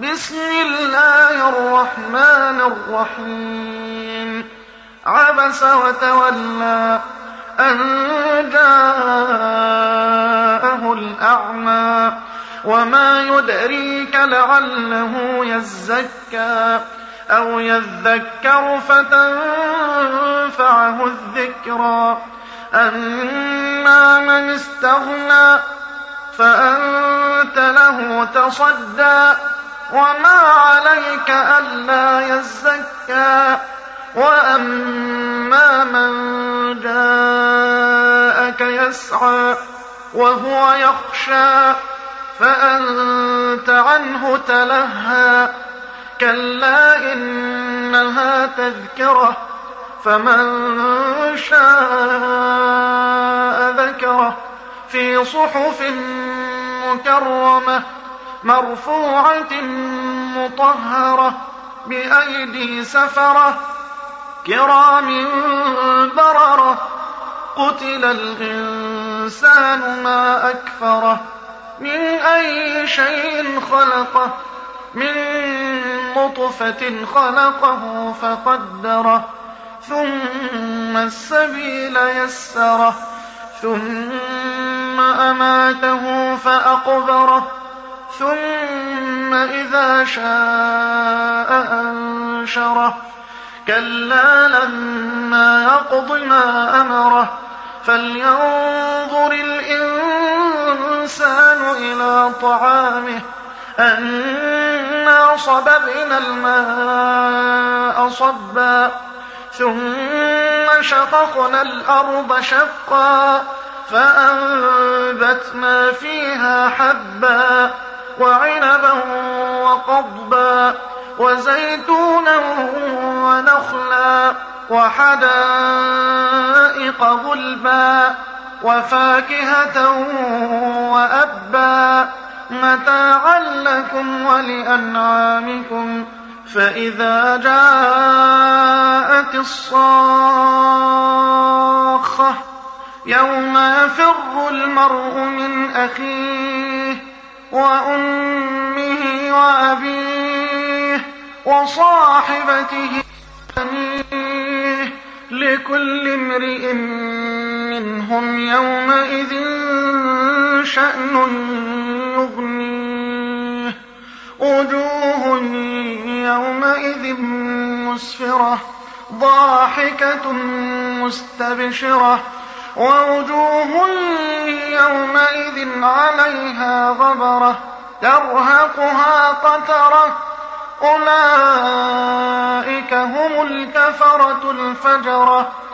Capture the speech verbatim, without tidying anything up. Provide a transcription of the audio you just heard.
بسم الله الرحمن الرحيم عبس وتولى أن جاءه الأعمى وما يدريك لعله يزكى أو يذكر فتنفعه الذكرى أما من استغنى فأنت له تصدى وما عليك ألا يزكى وأما من جاءك يسعى وهو يخشى فأنت عنه تلهى كلا إنها تذكرة فمن شاء ذكره في صحف مكرمة مرفوعة مطهرة بأيدي سفرة كرام بررة قتل الإنسان ما أكفره من أي شيء خلقه من نطفة خلقه فقدره ثم السبيل يسره ثم أماته فأقبره ثم إذا شاء أنشره كلا لما يقض ما أمره فلينظر الإنسان إلى طعامه أنا صببنا الماء صبا ثم شققنا الأرض شقا فأنبتنا فيها حبا وعنبا وقضبا وزيتونا ونخلا وحدائق غلبا وفاكهة وأبا متاعا لكم ولأنعامكم فإذا جاءت الصاخة يوم يفر المرء من أخيه وأمه وأبيه وصاحبته وبنيه لكل امرئ منهم يومئذ شأن يغنيه وجوه يومئذ مسفرة ضاحكة مستبشرة ووجوه يومئذ عليها غبرة ترهقها قترة أولئك هم الكفرة الفجرة